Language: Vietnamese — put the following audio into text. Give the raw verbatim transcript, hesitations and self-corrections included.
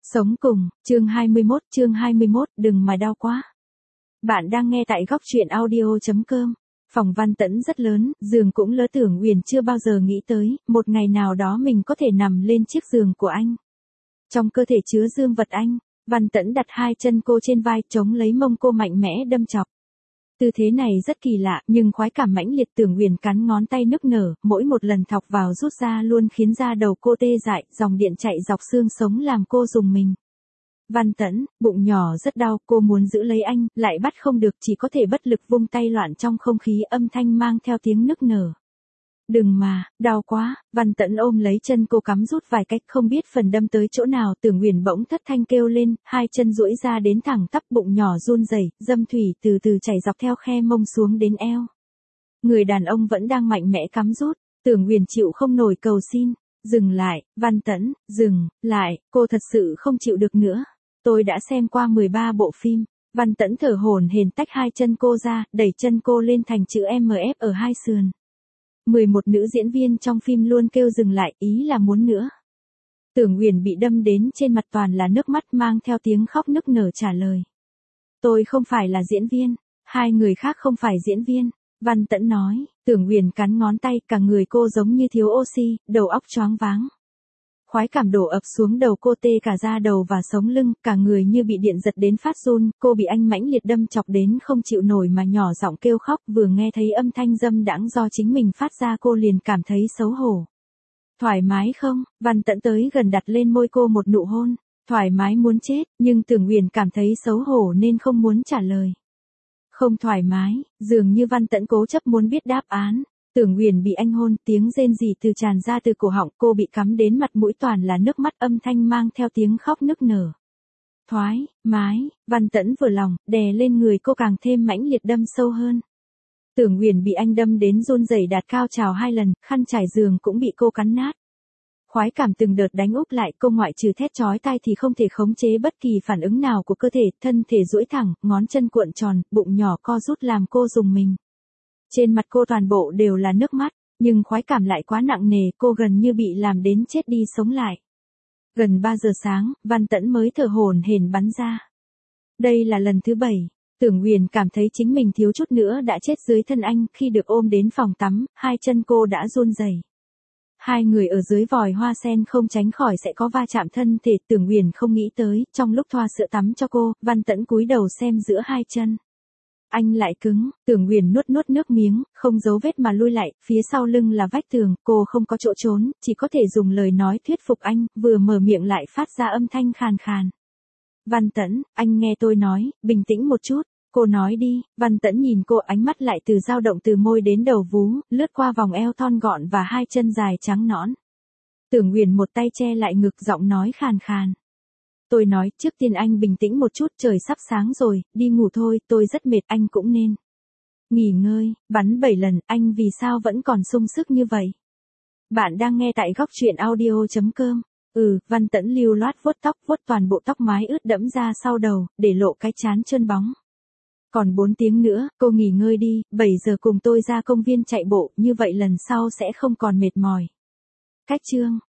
Sống cùng, chương hai mươi mốt, chương hai mươi mốt, đừng mà đau quá. Bạn đang nghe tại góc truyện audio chấm com. Phòng Văn Tẫn rất lớn, giường cũng lỡ. Tưởng Uyển chưa bao giờ nghĩ tới, một ngày nào đó mình có thể nằm lên chiếc giường của anh. Trong cơ thể chứa dương vật anh, Văn Tẫn đặt hai chân cô trên vai, chống lấy mông cô mạnh mẽ đâm chọc. Tư thế này rất kỳ lạ, nhưng khoái cảm mãnh liệt. Tưởng Uyển cắn ngón tay nức nở, mỗi một lần thọc vào rút ra luôn khiến da đầu cô tê dại, dòng điện chạy dọc xương sống làm cô rùng mình. Văn Tẫn, bụng nhỏ rất đau, cô muốn giữ lấy anh, lại bắt không được, chỉ có thể bất lực vung tay loạn trong không khí, âm thanh mang theo tiếng nức nở. Đừng mà, đau quá. Văn Tẫn ôm lấy chân cô, cắm rút vài cách không biết phần đâm tới chỗ nào. Tưởng Uyển bỗng thất thanh kêu lên, hai chân duỗi ra đến thẳng tắp, bụng nhỏ run rẩy, dâm thủy từ từ chảy dọc theo khe mông xuống đến eo. Người đàn ông vẫn đang mạnh mẽ cắm rút. Tưởng Uyển chịu không nổi cầu xin, dừng lại. Văn Tẫn, dừng lại, cô thật sự không chịu được nữa. Tôi đã xem qua mười ba bộ phim. Văn Tẫn thở hổn hển tách hai chân cô ra, đẩy chân cô lên thành chữ M F ở hai sườn. mười một nữ diễn viên trong phim luôn kêu dừng lại, ý là muốn nữa. Tưởng Uyển bị đâm đến trên mặt toàn là nước mắt, mang theo tiếng khóc nức nở trả lời. Tôi không phải là diễn viên, hai người khác không phải diễn viên. Văn Tẫn nói. Tưởng Uyển cắn ngón tay, cả người cô giống như thiếu oxy, đầu óc choáng váng. Khoái cảm đổ ập xuống đầu cô, tê cả da đầu và sống lưng, cả người như bị điện giật đến phát run. Cô bị anh mãnh liệt đâm chọc đến không chịu nổi mà nhỏ giọng kêu khóc, vừa nghe thấy âm thanh dâm đãng do chính mình phát ra cô liền cảm thấy xấu hổ. Thoải mái không? Văn Tẫn tới gần đặt lên môi cô một nụ hôn. Thoải mái muốn chết, nhưng Tưởng Uyển cảm thấy xấu hổ nên không muốn trả lời. Không thoải mái, dường như Văn Tẫn cố chấp muốn biết đáp án. Tưởng Uyển bị anh hôn, tiếng rên rỉ từ tràn ra từ cổ họng, cô bị cắm đến mặt mũi toàn là nước mắt, âm thanh mang theo tiếng khóc nức nở. Thoái mái, Văn Tẫn vừa lòng, đè lên người cô càng thêm mãnh liệt đâm sâu hơn. Tưởng Uyển bị anh đâm đến run rẩy, đạt cao trào hai lần, khăn trải giường cũng bị cô cắn nát. Khoái cảm từng đợt đánh úp lại, cô ngoại trừ thét chói tai thì không thể khống chế bất kỳ phản ứng nào của cơ thể, thân thể duỗi thẳng, ngón chân cuộn tròn, bụng nhỏ co rút làm cô rùng mình. Trên mặt cô toàn bộ đều là nước mắt, nhưng khoái cảm lại quá nặng nề, cô gần như bị làm đến chết đi sống lại. Gần ba giờ sáng, Văn Tẫn mới thở hổn hển bắn ra. Đây là lần thứ bảy. Tưởng Uyển cảm thấy chính mình thiếu chút nữa đã chết dưới thân anh. Khi được ôm đến phòng tắm, hai chân cô đã run rẩy. Hai người ở dưới vòi hoa sen không tránh khỏi sẽ có va chạm thân thể. Tưởng Uyển không nghĩ tới, trong lúc thoa sữa tắm cho cô, Văn Tẫn cúi đầu xem giữa hai chân. Anh lại cứng. Tưởng Uyển nuốt nuốt nước miếng, không giấu vết mà lui lại, phía sau lưng là vách tường, cô không có chỗ trốn, chỉ có thể dùng lời nói thuyết phục anh, vừa mở miệng lại phát ra âm thanh khàn khàn. Văn Tẫn, anh nghe tôi nói, bình tĩnh một chút. Cô nói đi. Văn Tẫn nhìn cô, ánh mắt lại từ dao động từ môi đến đầu vú, lướt qua vòng eo thon gọn và hai chân dài trắng nõn. Tưởng Uyển một tay che lại ngực, giọng nói khàn khàn. Tôi nói, trước tiên anh bình tĩnh một chút, trời sắp sáng rồi, đi ngủ thôi, tôi rất mệt, anh cũng nên nghỉ ngơi. Bắn bảy lần, anh vì sao vẫn còn sung sức như vậy? Bạn đang nghe tại góc truyện audio chấm com. Ừ, Văn Tẫn lưu loát vuốt tóc, vuốt toàn bộ tóc mái ướt đẫm ra sau đầu, để lộ cái trán trơn bóng. Còn bốn tiếng nữa, cô nghỉ ngơi đi, bảy giờ cùng tôi ra công viên chạy bộ, như vậy lần sau sẽ không còn mệt mỏi. Cách chương.